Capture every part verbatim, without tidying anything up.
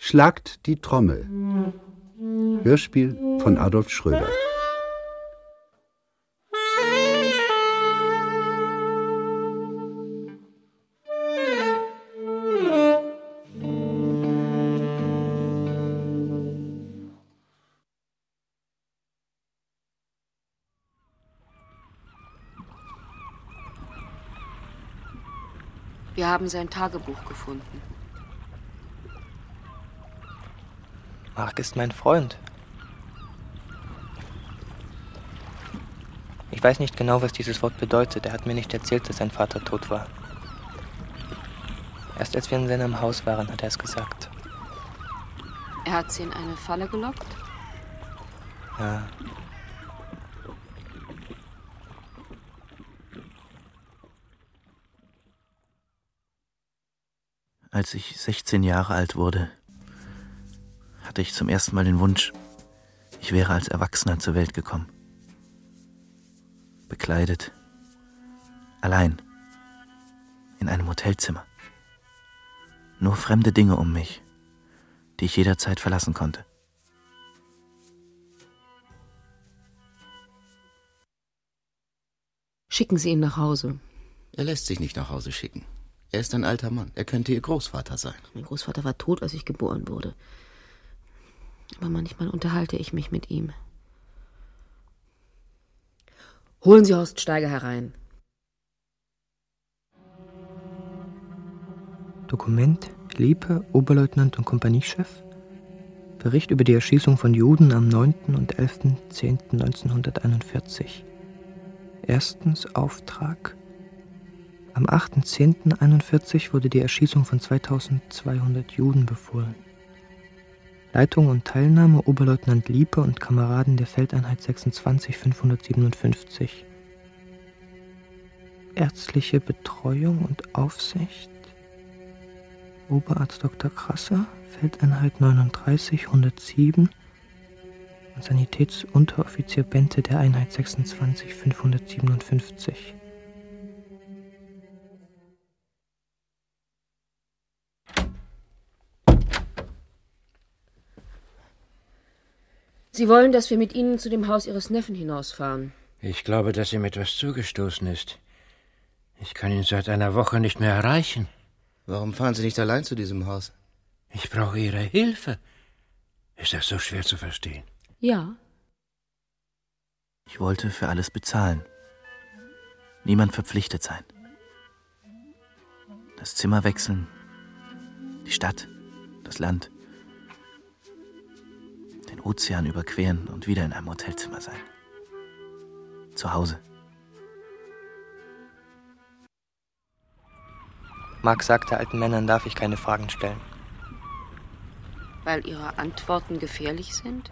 Schlagt die Trommel. Hörspiel von Adolf Schröder. Wir haben sein Tagebuch gefunden. Mark ist mein Freund. Ich weiß nicht genau, was dieses Wort bedeutet. Er hat mir nicht erzählt, dass sein Vater tot war. Erst als wir in seinem Haus waren, hat er es gesagt. Er hat sie in eine Falle gelockt? Ja. Als ich sechzehn Jahre alt wurde, hatte ich zum ersten Mal den Wunsch, ich wäre als Erwachsener zur Welt gekommen. Bekleidet, allein, in einem Hotelzimmer. Nur fremde Dinge um mich, die ich jederzeit verlassen konnte. Schicken Sie ihn nach Hause. Er lässt sich nicht nach Hause schicken. Er ist ein alter Mann. Er könnte Ihr Großvater sein. Mein Großvater war tot, als ich geboren wurde. Aber manchmal unterhalte ich mich mit ihm. Holen Sie Horst Steiger herein. Dokument, Liepe, Oberleutnant und Kompaniechef. Bericht über die Erschießung von Juden am neunten und elften zehnten neunzehnhunderteinundvierzig. Erstens Auftrag. Am achten zehnten einundvierzig wurde die Erschießung von zweitausendzweihundert Juden befohlen. Leitung und Teilnahme Oberleutnant Liepe und Kameraden der Feldeinheit sechsundzwanzig fünfhundertsiebenundfünfzig. Ärztliche Betreuung und Aufsicht Oberarzt Doktor Krasser, Feldeinheit neununddreißig hundertsieben und Sanitätsunteroffizier Bente der Einheit sechsundzwanzig fünfhundertsiebenundfünfzig. Sie wollen, dass wir mit Ihnen zu dem Haus Ihres Neffen hinausfahren. Ich glaube, dass ihm etwas zugestoßen ist. Ich kann ihn seit einer Woche nicht mehr erreichen. Warum fahren Sie nicht allein zu diesem Haus? Ich brauche Ihre Hilfe. Ist das so schwer zu verstehen? Ja. Ich wollte für alles bezahlen. Niemand verpflichtet sein. Das Zimmer wechseln, die Stadt, das Land, den Ozean überqueren und wieder in einem Hotelzimmer sein. Zu Hause. Mark sagte, alten Männern darf ich keine Fragen stellen. Weil Ihre Antworten gefährlich sind?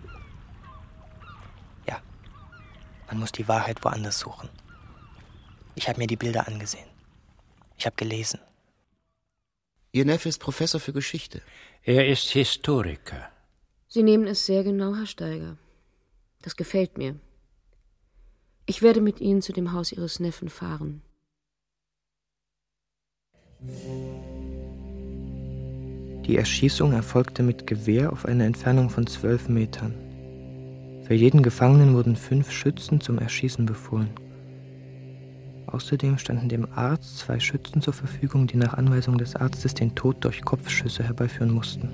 Ja. Man muss die Wahrheit woanders suchen. Ich habe mir die Bilder angesehen. Ich habe gelesen. Ihr Neffe ist Professor für Geschichte. Er ist Historiker. Sie nehmen es sehr genau, Herr Steiger. Das gefällt mir. Ich werde mit Ihnen zu dem Haus Ihres Neffen fahren. Die Erschießung erfolgte mit Gewehr auf einer Entfernung von zwölf Metern. Für jeden Gefangenen wurden fünf Schützen zum Erschießen befohlen. Außerdem standen dem Arzt zwei Schützen zur Verfügung, die nach Anweisung des Arztes den Tod durch Kopfschüsse herbeiführen mussten.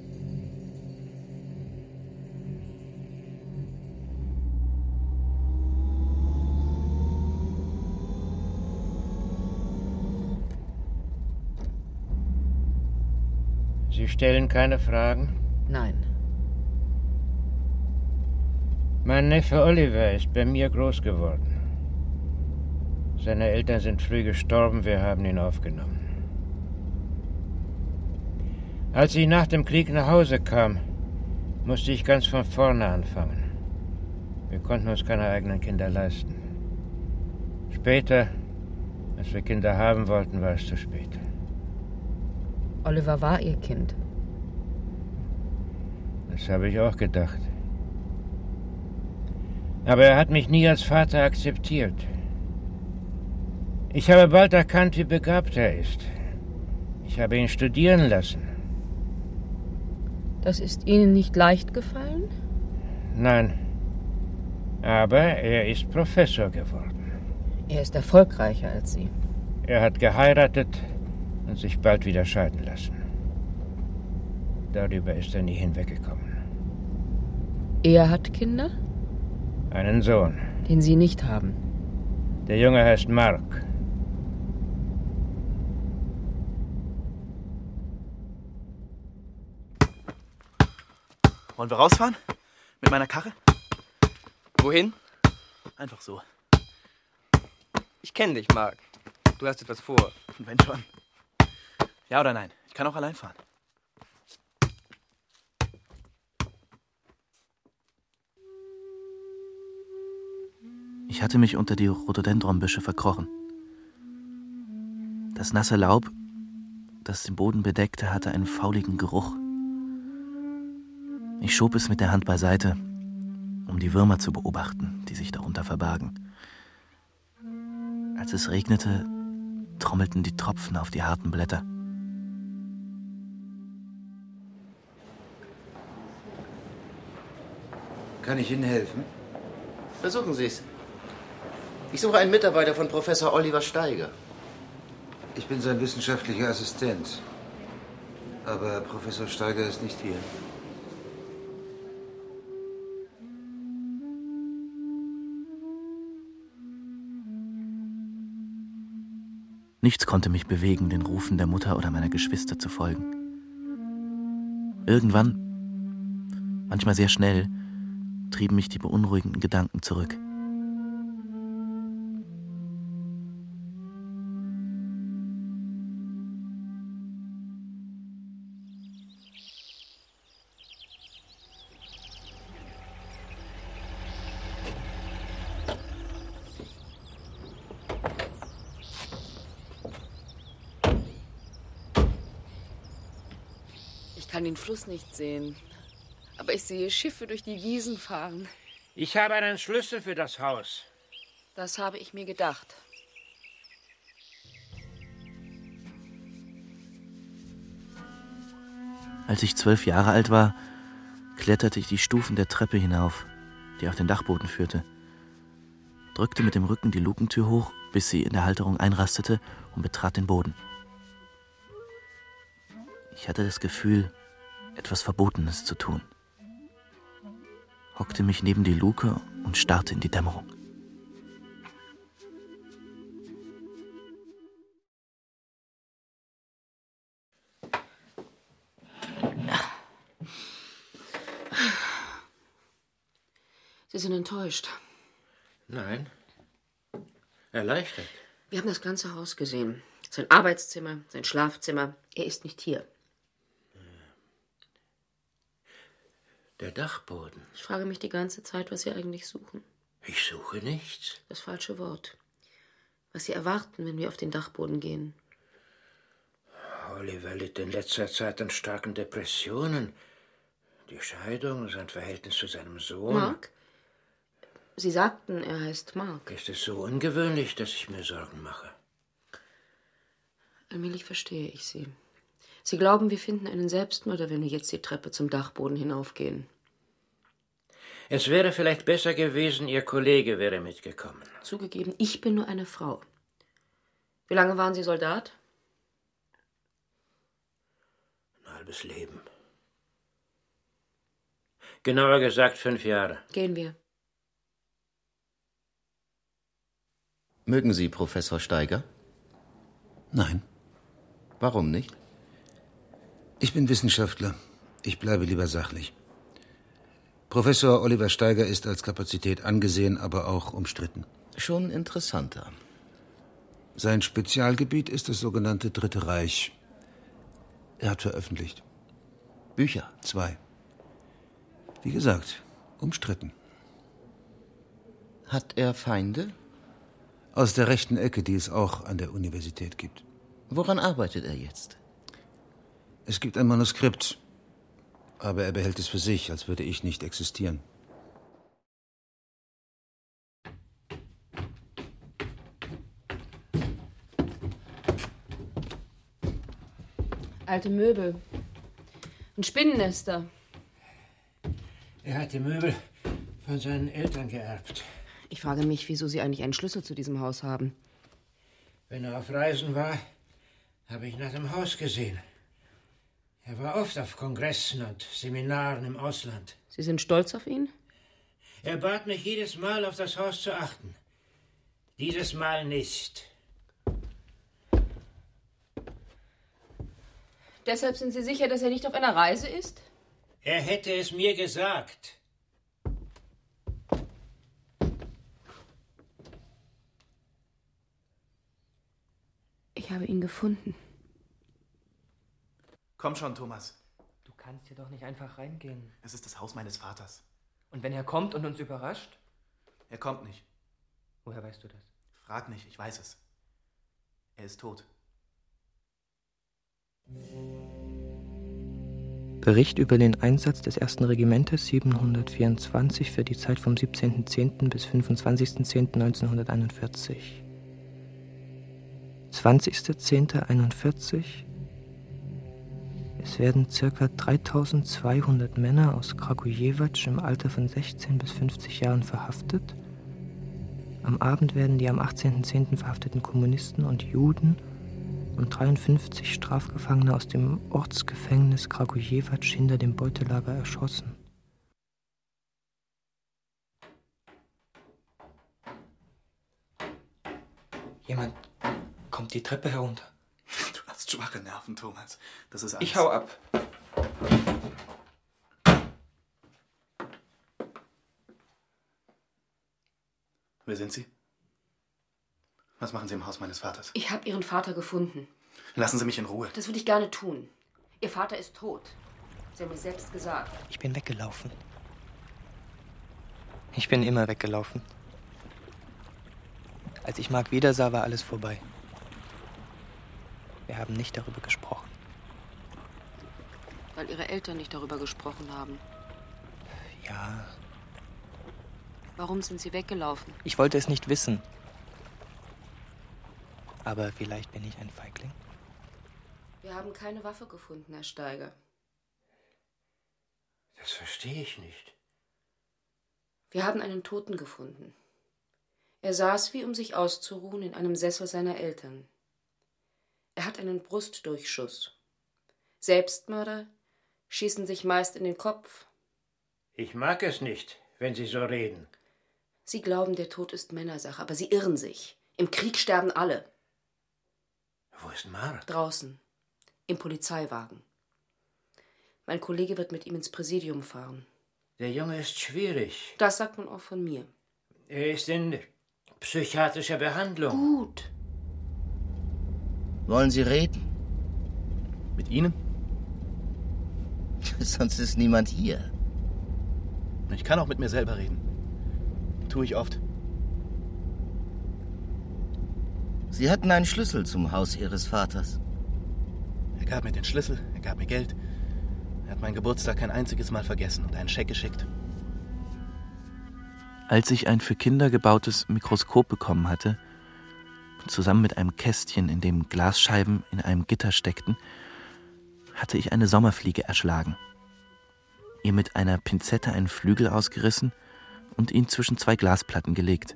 Sie stellen keine Fragen? Nein. Mein Neffe Oliver ist bei mir groß geworden. Seine Eltern sind früh gestorben, wir haben ihn aufgenommen. Als ich nach dem Krieg nach Hause kam, musste ich ganz von vorne anfangen. Wir konnten uns keine eigenen Kinder leisten. Später, als wir Kinder haben wollten, war es zu spät. Oliver war Ihr Kind. Das habe ich auch gedacht. Aber er hat mich nie als Vater akzeptiert. Ich habe bald erkannt, wie begabt er ist. Ich habe ihn studieren lassen. Das ist Ihnen nicht leicht gefallen? Nein. Aber er ist Professor geworden. Er ist erfolgreicher als Sie. Er hat geheiratet und sich bald wieder scheiden lassen. Darüber ist er nie hinweggekommen. Er hat Kinder? Einen Sohn. Den Sie nicht haben. Der Junge heißt Mark. Wollen wir rausfahren? Mit meiner Karre? Wohin? Einfach so. Ich kenne dich, Mark. Du hast etwas vor. Wenn schon. Ja oder nein? Ich kann auch allein fahren. Ich hatte mich unter die Rhododendronbüsche verkrochen. Das nasse Laub, das den Boden bedeckte, hatte einen fauligen Geruch. Ich schob es mit der Hand beiseite, um die Würmer zu beobachten, die sich darunter verbargen. Als es regnete, trommelten die Tropfen auf die harten Blätter. Kann ich Ihnen helfen? Versuchen Sie es. Ich suche einen Mitarbeiter von Professor Oliver Steiger. Ich bin sein wissenschaftlicher Assistent. Aber Professor Steiger ist nicht hier. Nichts konnte mich bewegen, den Rufen der Mutter oder meiner Geschwister zu folgen. Irgendwann, manchmal sehr schnell, trieben mich die beunruhigenden Gedanken zurück. Ich kann den Fluss nicht sehen, aber ich sehe Schiffe durch die Wiesen fahren. Ich habe einen Schlüssel für das Haus. Das habe ich mir gedacht. Als ich zwölf Jahre alt war, kletterte ich die Stufen der Treppe hinauf, die auf den Dachboden führte, drückte mit dem Rücken die Lukentür hoch, bis sie in der Halterung einrastete und betrat den Boden. Ich hatte das Gefühl, etwas Verbotenes zu tun. Hockte mich neben die Luke und starrte in die Dämmerung. Sie sind enttäuscht. Nein. Erleichtert. Wir haben das ganze Haus gesehen. Sein Arbeitszimmer, sein Schlafzimmer. Er ist nicht hier. Der Dachboden. Ich frage mich die ganze Zeit, was Sie eigentlich suchen. Ich suche nichts. Das falsche Wort. Was Sie erwarten, wenn wir auf den Dachboden gehen. Oliver litt in letzter Zeit an starken Depressionen. Die Scheidung, sein Verhältnis zu seinem Sohn. Mark? Sie sagten, er heißt Mark. Ist es so ungewöhnlich, dass ich mir Sorgen mache? Allmählich verstehe ich Sie. Sie glauben, wir finden einen Selbstmörder, wenn wir jetzt die Treppe zum Dachboden hinaufgehen. Es wäre vielleicht besser gewesen, Ihr Kollege wäre mitgekommen. Zugegeben, ich bin nur eine Frau. Wie lange waren Sie Soldat? Ein halbes Leben. Genauer gesagt fünf Jahre. Gehen wir. Mögen Sie Professor Steiger? Nein. Warum nicht? Ich bin Wissenschaftler. Ich bleibe lieber sachlich. Professor Oliver Steiger ist als Kapazität angesehen, aber auch umstritten. Schon interessanter. Sein Spezialgebiet ist das sogenannte Dritte Reich. Er hat veröffentlicht. Bücher? Zwei. Wie gesagt, umstritten. Hat er Feinde? Aus der rechten Ecke, die es auch an der Universität gibt. Woran arbeitet er jetzt? Es gibt ein Manuskript, aber er behält es für sich, als würde ich nicht existieren. Alte Möbel. Ein Spinnennester. Er hat die Möbel von seinen Eltern geerbt. Ich frage mich, wieso Sie eigentlich einen Schlüssel zu diesem Haus haben. Wenn er auf Reisen war, habe ich nach dem Haus gesehen. Er war oft auf Kongressen und Seminaren im Ausland. Sie sind stolz auf ihn? Er bat mich jedes Mal, auf das Haus zu achten. Dieses Mal nicht. Deshalb sind Sie sicher, dass er nicht auf einer Reise ist? Er hätte es mir gesagt. Ich habe ihn gefunden. Komm schon, Thomas. Du kannst hier doch nicht einfach reingehen. Es ist das Haus meines Vaters. Und wenn er kommt und uns überrascht? Er kommt nicht. Woher weißt du das? Frag nicht, ich weiß es. Er ist tot. Bericht über den Einsatz des ersten Regimentes siebenhundertvierundzwanzig für die Zeit vom siebzehnten zehnten bis fünfundzwanzigsten zehnten neunzehnhunderteinundvierzig. zwanzigster zehnter einundvierzig. Es werden ca. dreitausendzweihundert Männer aus Kragujevac im Alter von sechzehn bis fünfzig Jahren verhaftet. Am Abend werden die am achtzehnten zehnten verhafteten Kommunisten und Juden und dreiundfünfzig Strafgefangene aus dem Ortsgefängnis Kragujevac hinter dem Beutelager erschossen. Jemand kommt die Treppe herunter. Du hast schwache Nerven, Thomas. Das ist alles. Ich hau ab. Wer sind Sie? Was machen Sie im Haus meines Vaters? Ich habe Ihren Vater gefunden. Lassen Sie mich in Ruhe. Das würde ich gerne tun. Ihr Vater ist tot. Sie haben es selbst gesagt. Ich bin weggelaufen. Ich bin immer weggelaufen. Als ich Mark wiedersah, war alles vorbei. Wir haben nicht darüber gesprochen. Weil Ihre Eltern nicht darüber gesprochen haben. Ja. Warum sind Sie weggelaufen? Ich wollte es nicht wissen. Aber vielleicht bin ich ein Feigling. Wir haben keine Waffe gefunden, Herr Steiger. Das verstehe ich nicht. Wir haben einen Toten gefunden. Er saß, wie um sich auszuruhen, in einem Sessel seiner Eltern. Er hat einen Brustdurchschuss. Selbstmörder schießen sich meist in den Kopf. Ich mag es nicht, wenn Sie so reden. Sie glauben, der Tod ist Männersache, aber Sie irren sich. Im Krieg sterben alle. Wo ist Mark? Draußen, im Polizeiwagen. Mein Kollege wird mit ihm ins Präsidium fahren. Der Junge ist schwierig. Das sagt man auch von mir. Er ist in psychiatrischer Behandlung. Gut. Wollen Sie reden? Mit Ihnen? Sonst ist niemand hier. Ich kann auch mit mir selber reden. Tue ich oft. Sie hatten einen Schlüssel zum Haus Ihres Vaters. Er gab mir den Schlüssel, er gab mir Geld. Er hat meinen Geburtstag kein einziges Mal vergessen und einen Scheck geschickt. Als ich ein für Kinder gebautes Mikroskop bekommen hatte, zusammen mit einem Kästchen, in dem Glasscheiben in einem Gitter steckten, hatte ich eine Sommerfliege erschlagen, ihr mit einer Pinzette einen Flügel ausgerissen und ihn zwischen zwei Glasplatten gelegt.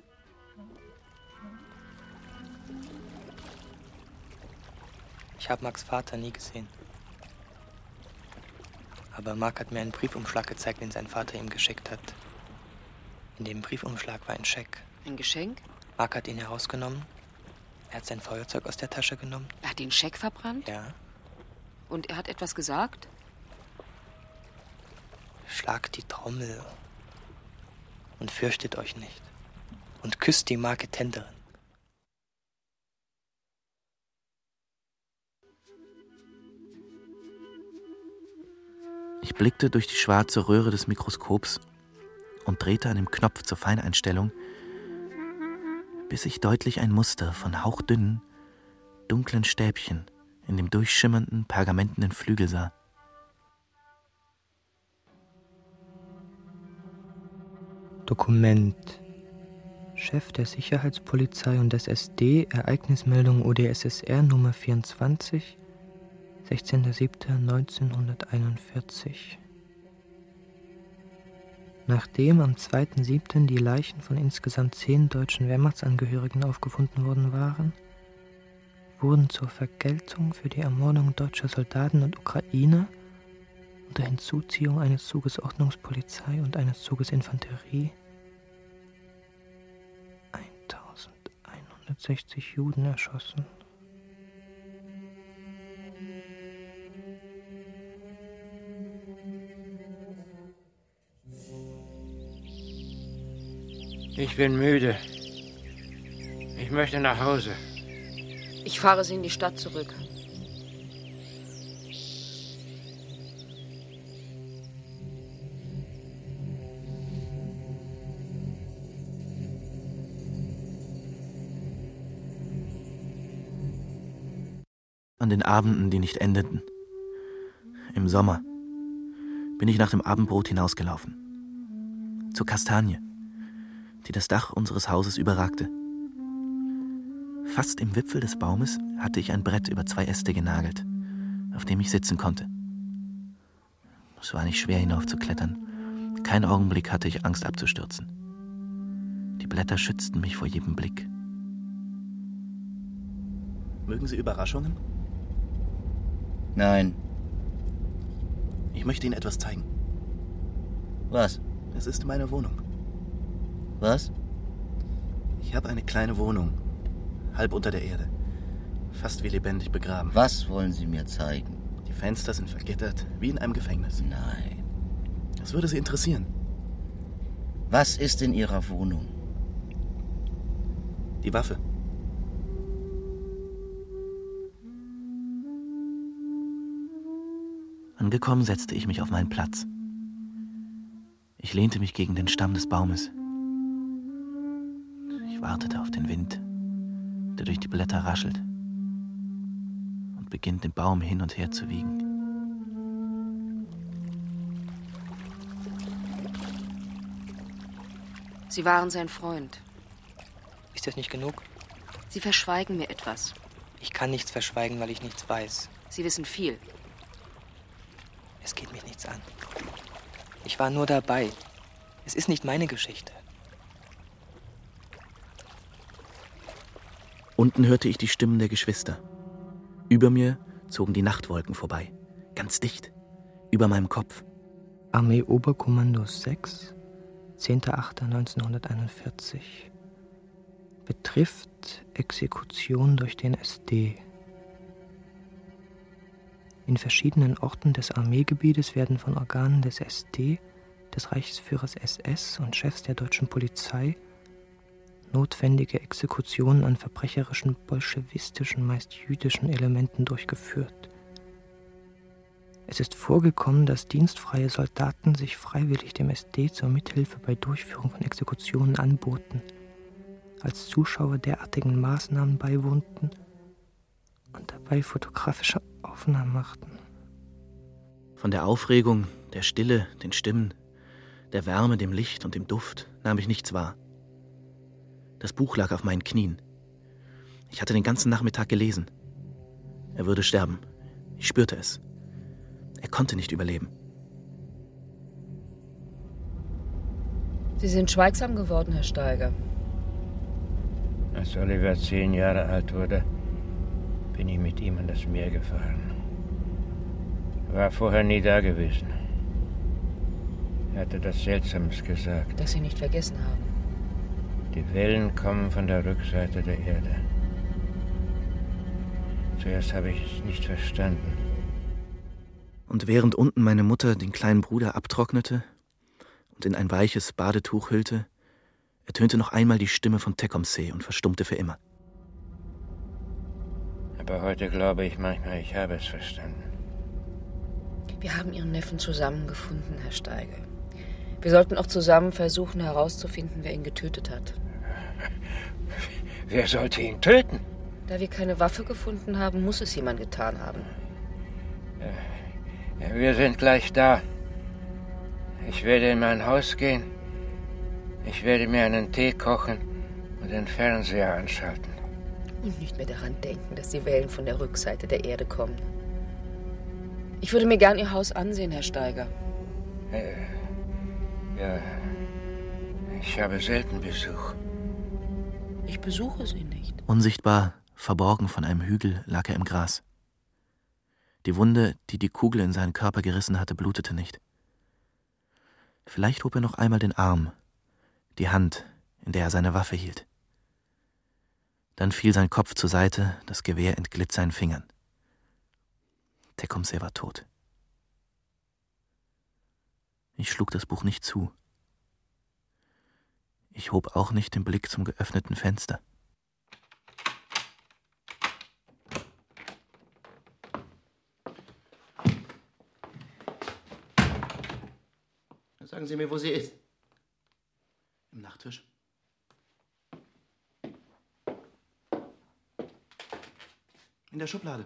Ich habe Marks Vater nie gesehen. Aber Mark hat mir einen Briefumschlag gezeigt, den sein Vater ihm geschickt hat. In dem Briefumschlag war ein Scheck. Ein Geschenk? Mark hat ihn herausgenommen. Er hat sein Feuerzeug aus der Tasche genommen. Er hat den Scheck verbrannt? Ja. Und er hat etwas gesagt? Schlagt die Trommel und fürchtet euch nicht. Und küsst die Marketenderin. Ich blickte durch die schwarze Röhre des Mikroskops und drehte an dem Knopf zur Feineinstellung, bis ich deutlich ein Muster von hauchdünnen, dunklen Stäbchen in dem durchschimmernden, pergamentenen Flügel sah. Dokument. Chef der Sicherheitspolizei und des S D, Ereignismeldung O D S S R Nummer vierundzwanzig, sechzehnter siebter neunzehnhunderteinundvierzig. Nachdem am zweiten siebten die Leichen von insgesamt zehn deutschen Wehrmachtsangehörigen aufgefunden worden waren, wurden zur Vergeltung für die Ermordung deutscher Soldaten und Ukrainer unter Hinzuziehung eines Zuges Ordnungspolizei und eines Zuges Infanterie eintausendeinhundertsechzig Juden erschossen. Ich bin müde. Ich möchte nach Hause. Ich fahre Sie in die Stadt zurück. An den Abenden, die nicht endeten, im Sommer, bin ich nach dem Abendbrot hinausgelaufen. Zur Kastanie, die das Dach unseres Hauses überragte. Fast im Wipfel des Baumes hatte ich ein Brett über zwei Äste genagelt, auf dem ich sitzen konnte. Es war nicht schwer hinaufzuklettern. Keinen Augenblick hatte ich Angst abzustürzen. Die Blätter schützten mich vor jedem Blick. Mögen Sie Überraschungen? Nein. Ich möchte Ihnen etwas zeigen. Was? Es ist meine Wohnung. Was? Ich habe eine kleine Wohnung, halb unter der Erde, fast wie lebendig begraben. Was wollen Sie mir zeigen? Die Fenster sind vergittert, wie in einem Gefängnis. Nein. Das würde Sie interessieren. Was ist in Ihrer Wohnung? Die Waffe. Angekommen setzte ich mich auf meinen Platz. Ich lehnte mich gegen den Stamm des Baumes. Ich wartete auf den Wind, der durch die Blätter raschelt und beginnt, den Baum hin und her zu wiegen. Sie waren sein Freund. Ist das nicht genug? Sie verschweigen mir etwas. Ich kann nichts verschweigen, weil ich nichts weiß. Sie wissen viel. Es geht mich nichts an. Ich war nur dabei. Es ist nicht meine Geschichte. Unten hörte ich die Stimmen der Geschwister. Über mir zogen die Nachtwolken vorbei. Ganz dicht. Über meinem Kopf. Armee-Oberkommando sechs, zehnter achter neunzehnhunderteinundvierzig. Betrifft Exekution durch den S D. In verschiedenen Orten des Armeegebietes werden von Organen des S D, des Reichsführers S S und Chefs der deutschen Polizei notwendige Exekutionen an verbrecherischen, bolschewistischen, meist jüdischen Elementen durchgeführt. Es ist vorgekommen, dass dienstfreie Soldaten sich freiwillig dem S D zur Mithilfe bei Durchführung von Exekutionen anboten, als Zuschauer derartigen Maßnahmen beiwohnten und dabei fotografische Aufnahmen machten. Von der Aufregung, der Stille, den Stimmen, der Wärme, dem Licht und dem Duft nahm ich nichts wahr. Das Buch lag auf meinen Knien. Ich hatte den ganzen Nachmittag gelesen. Er würde sterben. Ich spürte es. Er konnte nicht überleben. Sie sind schweigsam geworden, Herr Steiger. Als Oliver zehn Jahre alt wurde, bin ich mit ihm an das Meer gefahren. Er war vorher nie da gewesen. Er hatte etwas Seltsames gesagt. Das Sie nicht vergessen haben. Die Wellen kommen von der Rückseite der Erde. Zuerst habe ich es nicht verstanden. Und während unten meine Mutter den kleinen Bruder abtrocknete und in ein weiches Badetuch hüllte, ertönte noch einmal die Stimme von Tecumseh und verstummte für immer. Aber heute glaube ich manchmal, ich habe es verstanden. Wir haben Ihren Neffen zusammengefunden, Herr Steiger. Wir sollten auch zusammen versuchen herauszufinden, wer ihn getötet hat. Wer sollte ihn töten? Da wir keine Waffe gefunden haben, muss es jemand getan haben. Ja, wir sind gleich da. Ich werde in mein Haus gehen. Ich werde mir einen Tee kochen und den Fernseher anschalten. Und nicht mehr daran denken, dass die Wellen von der Rückseite der Erde kommen. Ich würde mir gern Ihr Haus ansehen, Herr Steiger. Äh, Ja, ich habe selten Besuch. Ich besuche Sie nicht. Unsichtbar, verborgen von einem Hügel, lag er im Gras. Die Wunde, die die Kugel in seinen Körper gerissen hatte, blutete nicht. Vielleicht hob er noch einmal den Arm, die Hand, in der er seine Waffe hielt. Dann fiel sein Kopf zur Seite, das Gewehr entglitt seinen Fingern. Tecumseh war tot. Ich schlug das Buch nicht zu. Ich hob auch nicht den Blick zum geöffneten Fenster. Sagen Sie mir, wo sie ist. Im Nachttisch. In der Schublade.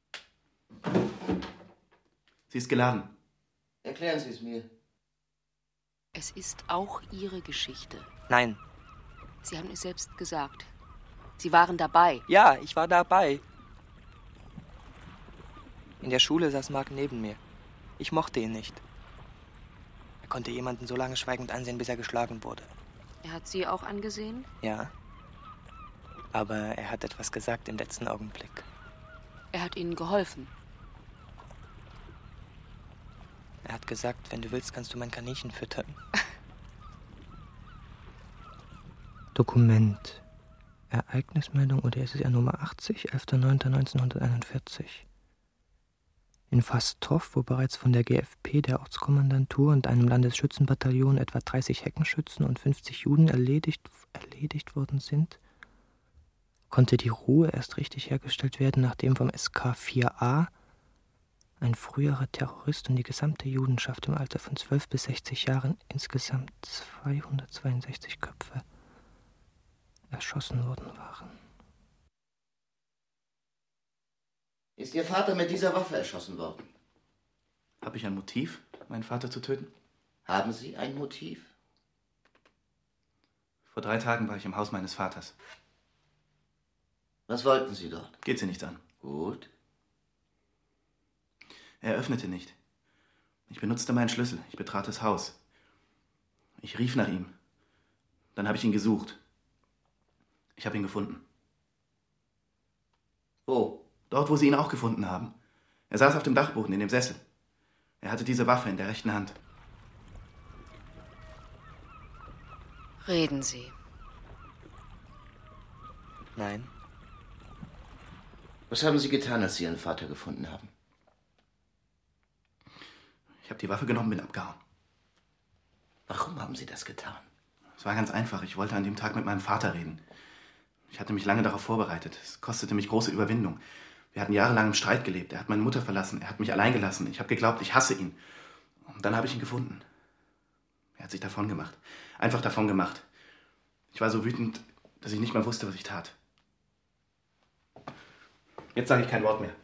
Sie ist geladen. Erklären Sie es mir. Es ist auch Ihre Geschichte. Nein. Sie haben es selbst gesagt. Sie waren dabei. Ja, ich war dabei. In der Schule saß Mark neben mir. Ich mochte ihn nicht. Er konnte jemanden so lange schweigend ansehen, bis er geschlagen wurde. Er hat Sie auch angesehen? Ja. Aber er hat etwas gesagt im letzten Augenblick. Er hat Ihnen geholfen. Er hat gesagt, wenn du willst, kannst du mein Kaninchen füttern. Dokument. Ereignismeldung O D S S R Nummer achtzig, elfter neunter neunzehnhunderteinundvierzig. In Fastow, wo bereits von der G F P, der Ortskommandantur und einem Landesschützenbataillon etwa dreißig Heckenschützen und fünfzig Juden erledigt, erledigt worden sind, konnte die Ruhe erst richtig hergestellt werden, nachdem vom S K vier A ein früherer Terrorist und die gesamte Judenschaft im Alter von zwölf bis sechzig Jahren, insgesamt zweihundertzweiundsechzig Köpfe, erschossen worden waren. Ist Ihr Vater mit dieser Waffe erschossen worden? Habe ich ein Motiv, meinen Vater zu töten? Haben Sie ein Motiv? Vor drei Tagen war ich im Haus meines Vaters. Was wollten Sie dort? Geht Sie nichts an. Gut. Er öffnete nicht. Ich benutzte meinen Schlüssel. Ich betrat das Haus. Ich rief nach ihm. Dann habe ich ihn gesucht. Ich habe ihn gefunden. Wo? Dort, wo Sie ihn auch gefunden haben. Er saß auf dem Dachboden in dem Sessel. Er hatte diese Waffe in der rechten Hand. Reden Sie. Nein. Was haben Sie getan, als Sie Ihren Vater gefunden haben? Ich habe die Waffe genommen und bin abgehauen. Warum haben Sie das getan? Es war ganz einfach. Ich wollte an dem Tag mit meinem Vater reden. Ich hatte mich lange darauf vorbereitet. Es kostete mich große Überwindung. Wir hatten jahrelang im Streit gelebt. Er hat meine Mutter verlassen. Er hat mich allein gelassen. Ich habe geglaubt, ich hasse ihn. Und dann habe ich ihn gefunden. Er hat sich davon gemacht. Einfach davon gemacht. Ich war so wütend, dass ich nicht mehr wusste, was ich tat. Jetzt sage ich kein Wort mehr.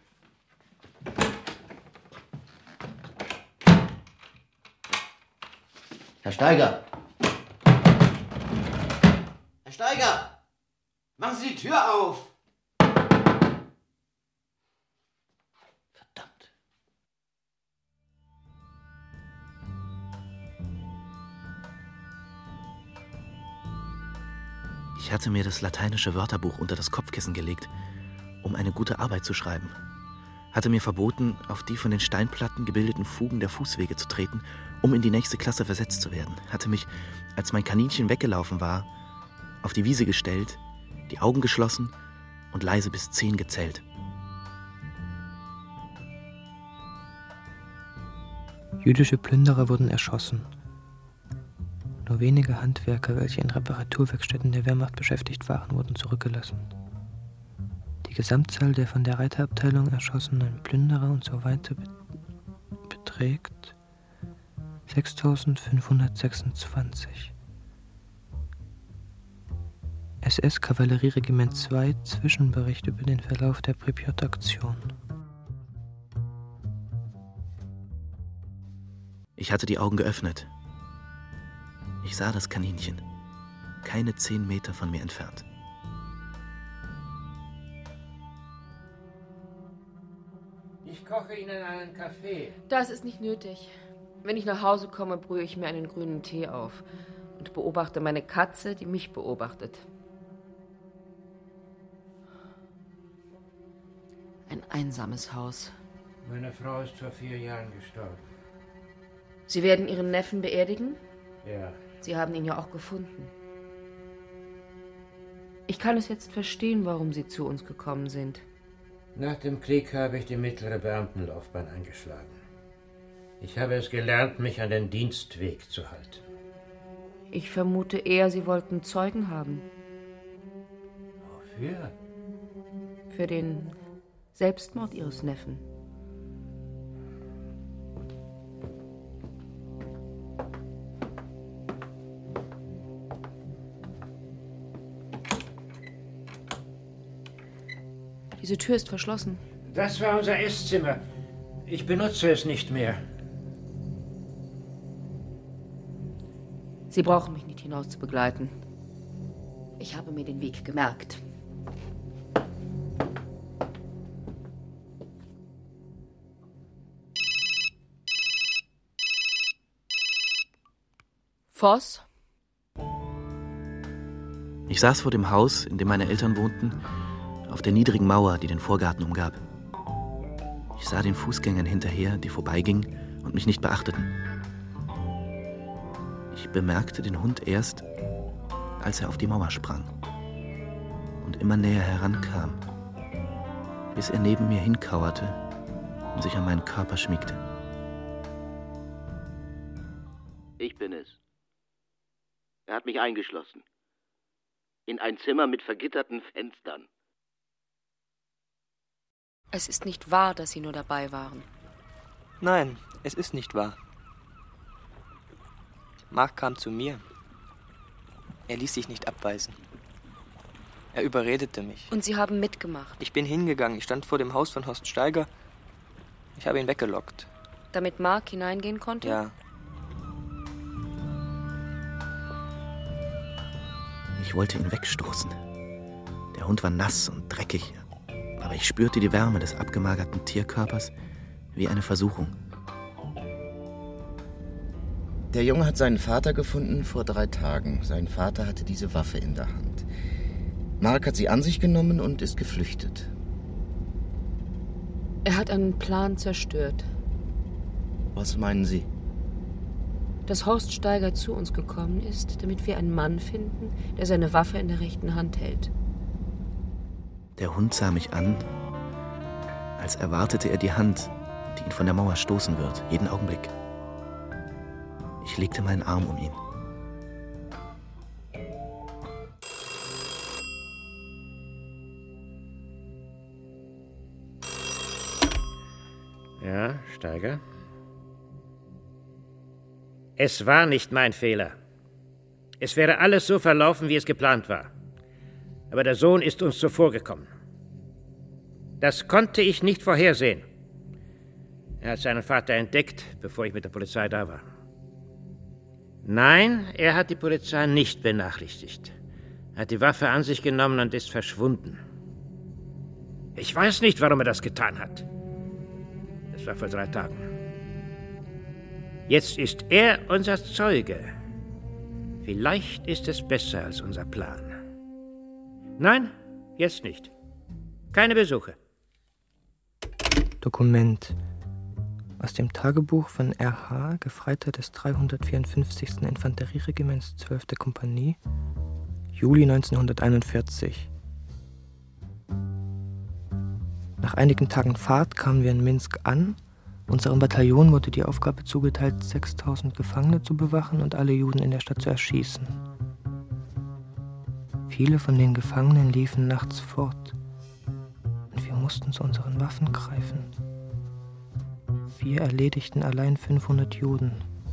Herr Steiger! Herr Steiger! Machen Sie die Tür auf! Verdammt. Ich hatte mir das lateinische Wörterbuch unter das Kopfkissen gelegt, um eine gute Arbeit zu schreiben. Hatte mir verboten, auf die von den Steinplatten gebildeten Fugen der Fußwege zu treten, um in die nächste Klasse versetzt zu werden. Hatte mich, als mein Kaninchen weggelaufen war, auf die Wiese gestellt, die Augen geschlossen und leise bis zehn gezählt. Jüdische Plünderer wurden erschossen. Nur wenige Handwerker, welche in Reparaturwerkstätten der Wehrmacht beschäftigt waren, wurden zurückgelassen. Die Gesamtzahl der von der Reiterabteilung erschossenen Plünderer und so weiter beträgt sechstausendfünfhundertsechsundzwanzig. S S-Kavallerieregiment zwei, Zwischenbericht über den Verlauf der Pripyat-Aktion. Ich hatte die Augen geöffnet. Ich sah das Kaninchen, keine zehn Meter von mir entfernt. Ich koche Ihnen einen Kaffee. Das ist nicht nötig. Wenn ich nach Hause komme, brühe ich mir einen grünen Tee auf und beobachte meine Katze, die mich beobachtet. Ein einsames Haus. Meine Frau ist vor vier Jahren gestorben. Sie werden Ihren Neffen beerdigen? Ja. Sie haben ihn ja auch gefunden. Ich kann es jetzt verstehen, warum Sie zu uns gekommen sind. Nach dem Krieg habe ich die mittlere Beamtenlaufbahn eingeschlagen. Ich habe es gelernt, mich an den Dienstweg zu halten. Ich vermute eher, Sie wollten Zeugen haben. Wofür? Für den Selbstmord Ihres Neffen. Diese Tür ist verschlossen. Das war unser Esszimmer. Ich benutze es nicht mehr. Sie brauchen mich nicht hinaus zu begleiten. Ich habe mir den Weg gemerkt. Voss? Ich saß vor dem Haus, in dem meine Eltern wohnten, auf der niedrigen Mauer, die den Vorgarten umgab. Ich sah den Fußgängern hinterher, die vorbeigingen und mich nicht beachteten. Ich bemerkte den Hund erst, als er auf die Mauer sprang und immer näher herankam, bis er neben mir hinkauerte und sich an meinen Körper schmiegte. Ich bin es. Er hat mich eingeschlossen. In ein Zimmer mit vergitterten Fenstern. Es ist nicht wahr, dass Sie nur dabei waren. Nein, es ist nicht wahr. Mark kam zu mir. Er ließ sich nicht abweisen. Er überredete mich. Und Sie haben mitgemacht? Ich bin hingegangen. Ich stand vor dem Haus von Horst Steiger. Ich habe ihn weggelockt. Damit Mark hineingehen konnte? Ja. Ich wollte ihn wegstoßen. Der Hund war nass und dreckig, aber ich spürte die Wärme des abgemagerten Tierkörpers wie eine Versuchung. Der Junge hat seinen Vater gefunden vor drei Tagen. Sein Vater hatte diese Waffe in der Hand. Mark hat sie an sich genommen und ist geflüchtet. Er hat einen Plan zerstört. Was meinen Sie? Dass Horst Steiger zu uns gekommen ist, damit wir einen Mann finden, der seine Waffe in der rechten Hand hält. Der Hund sah mich an, als erwartete er die Hand, die ihn von der Mauer stoßen wird, jeden Augenblick. Ich legte meinen Arm um ihn. Ja, Steiger? Es war nicht mein Fehler. Es wäre alles so verlaufen, wie es geplant war. Aber der Sohn ist uns zuvorgekommen. Das konnte ich nicht vorhersehen. Er hat seinen Vater entdeckt, bevor ich mit der Polizei da war. Nein, er hat die Polizei nicht benachrichtigt. Er hat die Waffe an sich genommen und ist verschwunden. Ich weiß nicht, warum er das getan hat. Das war vor drei Tagen. Jetzt ist er unser Zeuge. Vielleicht ist es besser als unser Plan. Nein, jetzt nicht. Keine Besuche. Dokument aus dem Tagebuch von R H, Gefreiter des dreihundertvierundfünfzigsten Infanterieregiments zwölfte Kompanie, Juli neunzehnhunderteinundvierzig. Nach einigen Tagen Fahrt kamen wir in Minsk an. Unserem Bataillon wurde die Aufgabe zugeteilt, sechstausend Gefangene zu bewachen und alle Juden in der Stadt zu erschießen. Viele von den Gefangenen liefen nachts fort und wir mussten zu unseren Waffen greifen. Wir erledigten allein fünfhundert Juden.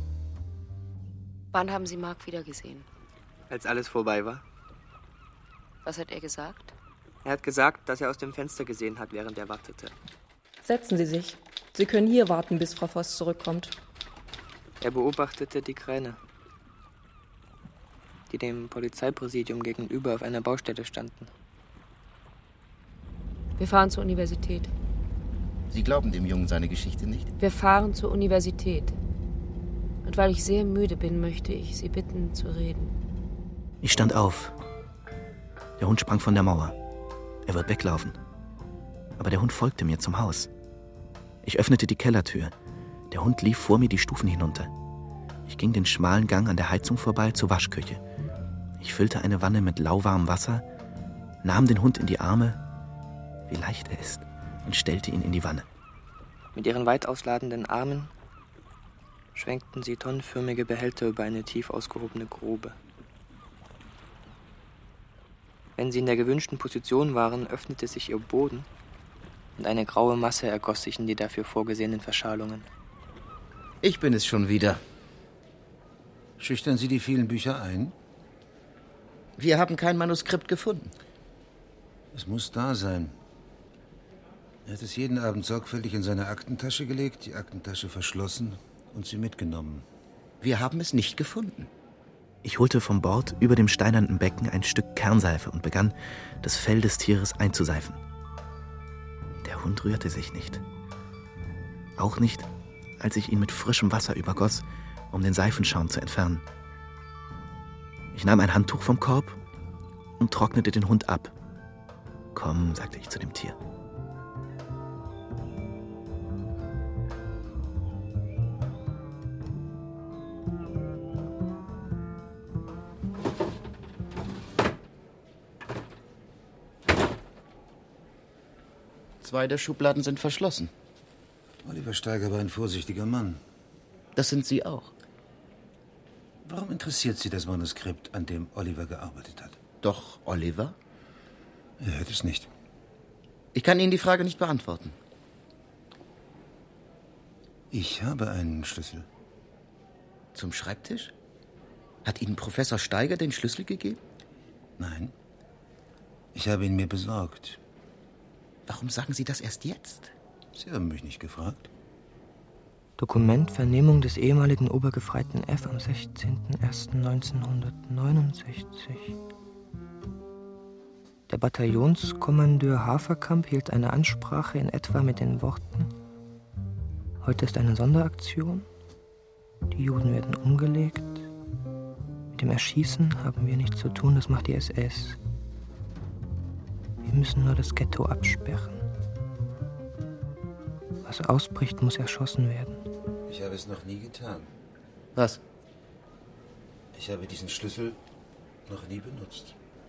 Wann haben Sie Mark wiedergesehen? Als alles vorbei war. Was hat er gesagt? Er hat gesagt, dass er aus dem Fenster gesehen hat, während er wartete. Setzen Sie sich. Sie können hier warten, bis Frau Voss zurückkommt. Er beobachtete die Kräne, die dem Polizeipräsidium gegenüber auf einer Baustelle standen. Wir fahren zur Universität. Sie glauben dem Jungen seine Geschichte nicht? Wir fahren zur Universität. Und weil ich sehr müde bin, möchte ich Sie bitten, zu reden. Ich stand auf. Der Hund sprang von der Mauer. Er wird weglaufen. Aber der Hund folgte mir zum Haus. Ich öffnete die Kellertür. Der Hund lief vor mir die Stufen hinunter. Ich ging den schmalen Gang an der Heizung vorbei zur Waschküche. Ich füllte eine Wanne mit lauwarmem Wasser, nahm den Hund in die Arme, wie leicht er ist, und stellte ihn in die Wanne. Mit ihren weit ausladenden Armen schwenkten sie tonnenförmige Behälter über eine tief ausgehobene Grube. Wenn sie in der gewünschten Position waren, öffnete sich ihr Boden und eine graue Masse ergoss sich in die dafür vorgesehenen Verschalungen. Ich bin es schon wieder. Schüchtern Sie die vielen Bücher ein? Wir haben kein Manuskript gefunden. Es muss da sein. Er hat es jeden Abend sorgfältig in seine Aktentasche gelegt, die Aktentasche verschlossen und sie mitgenommen. Wir haben es nicht gefunden. Ich holte vom Bord über dem steinernen Becken ein Stück Kernseife und begann, das Fell des Tieres einzuseifen. Der Hund rührte sich nicht. Auch nicht, als ich ihn mit frischem Wasser übergoss, um den Seifenschaum zu entfernen. Ich nahm ein Handtuch vom Korb und trocknete den Hund ab. »Komm«, sagte ich zu dem Tier. Zwei der Schubladen sind verschlossen. Oliver Steiger war ein vorsichtiger Mann. Das sind Sie auch. Warum interessiert Sie das Manuskript, an dem Oliver gearbeitet hat? Doch, Oliver? Er hört es nicht. Ich kann Ihnen die Frage nicht beantworten. Ich habe einen Schlüssel. Zum Schreibtisch? Hat Ihnen Professor Steiger den Schlüssel gegeben? Nein. Ich habe ihn mir besorgt. Warum sagen Sie das erst jetzt? Sie haben mich nicht gefragt. Dokument Vernehmung des ehemaligen Obergefreiten F. am sechzehnten ersten neunzehnhundertneunundsechzig. Der Bataillonskommandeur Haferkamp hielt eine Ansprache in etwa mit den Worten: Heute ist eine Sonderaktion. Die Juden werden umgelegt. Mit dem Erschießen haben wir nichts zu tun, das macht die S S. Wir müssen nur das Ghetto absperren. Was ausbricht, muss erschossen werden. Ich habe es noch nie getan. Was? Ich habe diesen Schlüssel noch nie benutzt.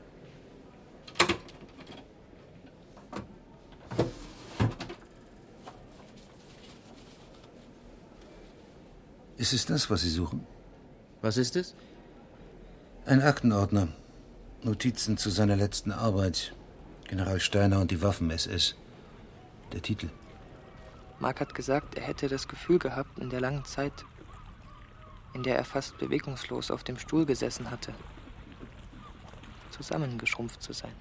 Ist es das, was Sie suchen? Was ist es? Ein Aktenordner. Notizen zu seiner letzten Arbeit. General Steiner und die Waffen-S S. Der Titel. Mark hat gesagt, er hätte das Gefühl gehabt, in der langen Zeit, in der er fast bewegungslos auf dem Stuhl gesessen hatte, zusammengeschrumpft zu sein.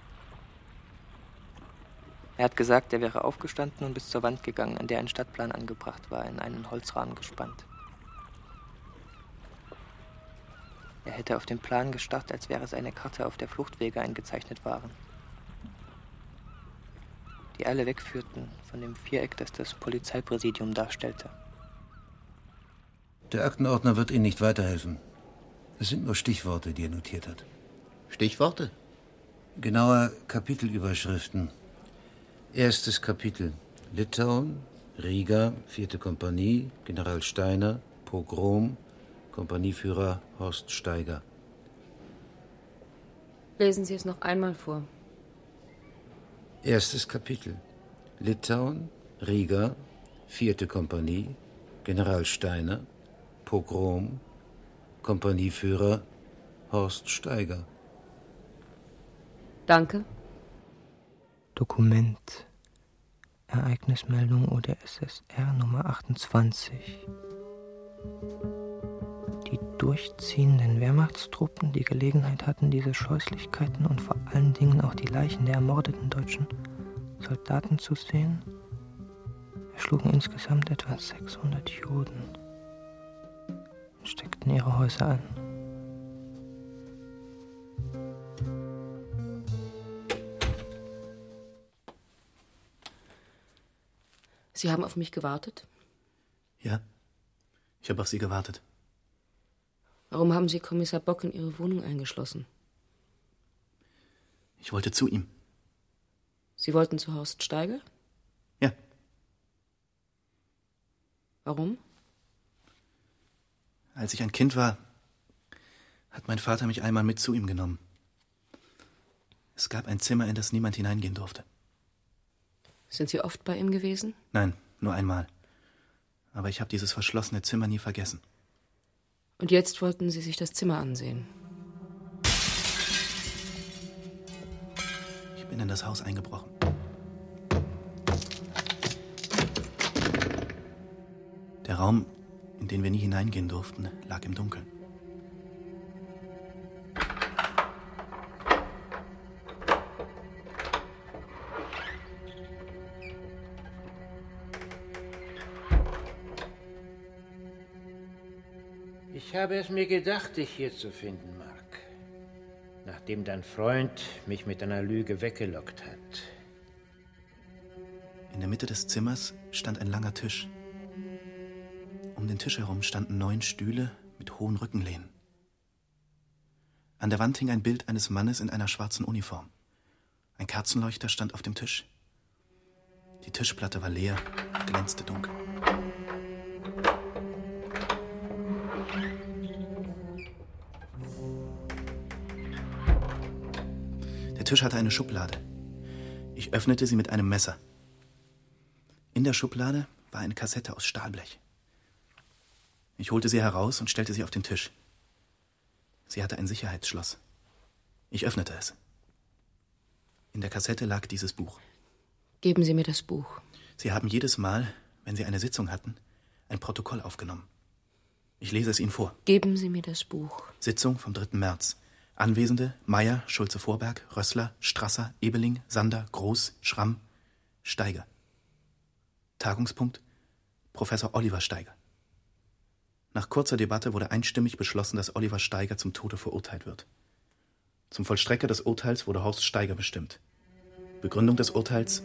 Er hat gesagt, er wäre aufgestanden und bis zur Wand gegangen, an der ein Stadtplan angebracht war, in einen Holzrahmen gespannt. Er hätte auf den Plan gestarrt, als wäre es eine Karte, auf der Fluchtwege eingezeichnet waren, die alle wegführten von dem Viereck, das das Polizeipräsidium darstellte. Der Aktenordner wird Ihnen nicht weiterhelfen. Es sind nur Stichworte, die er notiert hat. Stichworte? Genauer Kapitelüberschriften. Erstes Kapitel. Litauen, Riga, vierte Kompanie, General Steiner, Pogrom, Kompanieführer Horst Steiger. Lesen Sie es noch einmal vor. Erstes Kapitel. Litauen, Riga, vierte Kompanie, General Steiner, Pogrom, Kompanieführer Horst Steiger. Danke. Dokument. Ereignismeldung O D S S R Nummer achtundzwanzig. Die durchziehenden Wehrmachtstruppen, die Gelegenheit hatten, diese Scheußlichkeiten und vor allen Dingen auch die Leichen der ermordeten deutschen Soldaten zu sehen, erschlugen insgesamt etwa sechshundert Juden und steckten ihre Häuser an. Sie haben auf mich gewartet? Ja, Ich habe auf Sie gewartet. Warum haben Sie Kommissar Bock in Ihre Wohnung eingeschlossen? Ich wollte zu ihm. Sie wollten zu Horst Steiger? Ja. Warum? Als ich ein Kind war, hat mein Vater mich einmal mit zu ihm genommen. Es gab ein Zimmer, in das niemand hineingehen durfte. Sind Sie oft bei ihm gewesen? Nein, nur einmal. Aber ich habe dieses verschlossene Zimmer nie vergessen. Und jetzt wollten Sie sich das Zimmer ansehen? Ich bin in das Haus eingebrochen. Der Raum, in den wir nie hineingehen durften, lag im Dunkeln. Ich habe es mir gedacht, dich hier zu finden, Mark. Nachdem dein Freund mich mit einer Lüge weggelockt hat. In der Mitte des Zimmers stand ein langer Tisch. Um den Tisch herum standen neun Stühle mit hohen Rückenlehnen. An der Wand hing ein Bild eines Mannes in einer schwarzen Uniform. Ein Kerzenleuchter stand auf dem Tisch. Die Tischplatte war leer und glänzte dunkel. Der Tisch hatte eine Schublade. Ich öffnete sie mit einem Messer. In der Schublade war eine Kassette aus Stahlblech. Ich holte sie heraus und stellte sie auf den Tisch. Sie hatte ein Sicherheitsschloss. Ich öffnete es. In der Kassette lag dieses Buch. Geben Sie mir das Buch. Sie haben jedes Mal, wenn Sie eine Sitzung hatten, ein Protokoll aufgenommen. Ich lese es Ihnen vor. Geben Sie mir das Buch. Sitzung vom dritten März. Anwesende: Meyer, Schulze-Vorberg, Rössler, Strasser, Ebeling, Sander, Groß, Schramm, Steiger. Tagungspunkt: Professor Oliver Steiger. Nach kurzer Debatte wurde einstimmig beschlossen, dass Oliver Steiger zum Tode verurteilt wird. Zum Vollstrecker des Urteils wurde Horst Steiger bestimmt. Begründung des Urteils: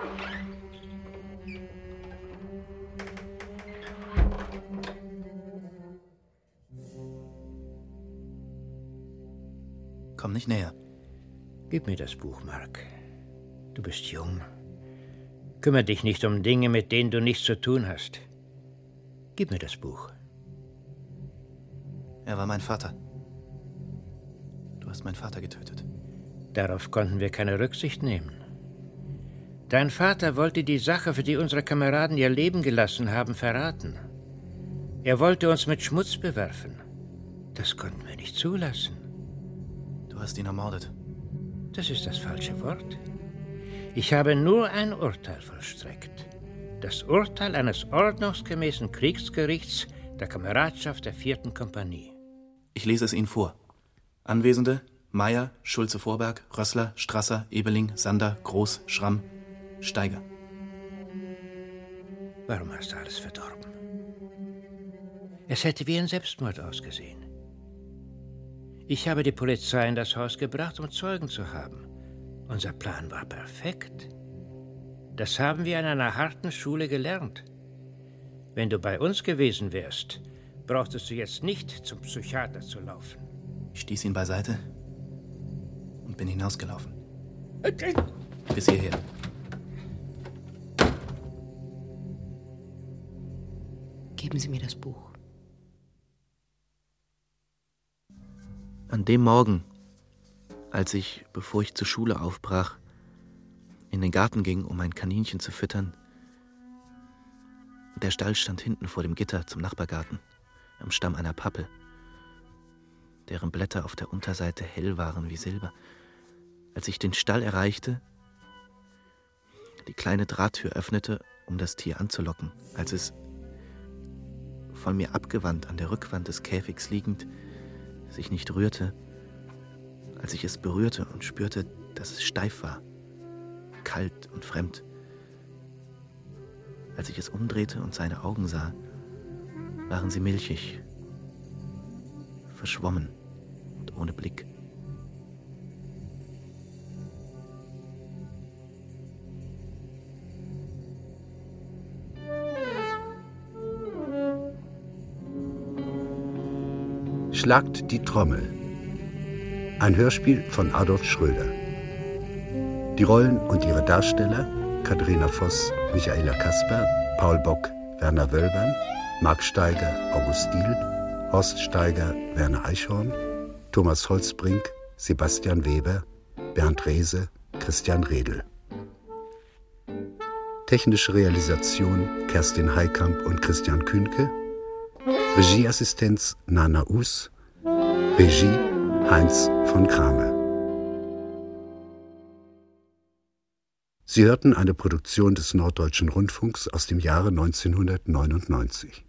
Komm nicht näher. Gib mir das Buch, Mark. Du bist jung. Kümmere dich nicht um Dinge, mit denen du nichts zu tun hast. Gib mir das Buch. Er war mein Vater. Du hast meinen Vater getötet. Darauf konnten wir keine Rücksicht nehmen. Dein Vater wollte die Sache, für die unsere Kameraden ihr Leben gelassen haben, verraten. Er wollte uns mit Schmutz bewerfen. Das konnten wir nicht zulassen. Du hast ihn ermordet. Das ist das falsche Wort. Ich habe nur ein Urteil vollstreckt. Das Urteil eines ordnungsgemäßen Kriegsgerichts der Kameradschaft der vierten Kompanie. Ich lese es Ihnen vor. Anwesende: Meyer, Schulze-Vorberg, Rössler, Strasser, Ebeling, Sander, Groß, Schramm, Steiger. Warum hast du alles verdorben? Es hätte wie ein Selbstmord ausgesehen. Ich habe die Polizei in das Haus gebracht, um Zeugen zu haben. Unser Plan war perfekt. Das haben wir an einer harten Schule gelernt. Wenn du bei uns gewesen wärst, brauchtest du jetzt nicht zum Psychiater zu laufen. Ich stieß ihn beiseite und bin hinausgelaufen. Bis hierher. Geben Sie mir das Buch. An dem Morgen, als ich, bevor ich zur Schule aufbrach, in den Garten ging, um ein Kaninchen zu füttern, der Stall stand hinten vor dem Gitter zum Nachbargarten, am Stamm einer Pappel, deren Blätter auf der Unterseite hell waren wie Silber. Als ich den Stall erreichte, die kleine Drahttür öffnete, um das Tier anzulocken, als es, von mir abgewandt an der Rückwand des Käfigs liegend, sich nicht rührte, als ich es berührte und spürte, dass es steif war, kalt und fremd. Als ich es umdrehte und seine Augen sah, waren sie milchig, verschwommen und ohne Blick. Schlagt die Trommel. Ein Hörspiel von Adolf Schröder. Die Rollen und ihre Darsteller: Katharina Voss, Michaela Kasper, Paul Bock, Werner Wölbern, Marc Steiger, August Diehl, Horst Steiger, Werner Eichhorn, Thomas Holzbrink, Sebastian Weber, Bernd Rehse, Christian Redl. Technische Realisation Kerstin Heikamp und Christian Kühnke. Regieassistenz Nana Us. Regie Heinz von Kramer. Sie hörten eine Produktion des Norddeutschen Rundfunks aus dem Jahre neunzehnhundertneunundneunzig.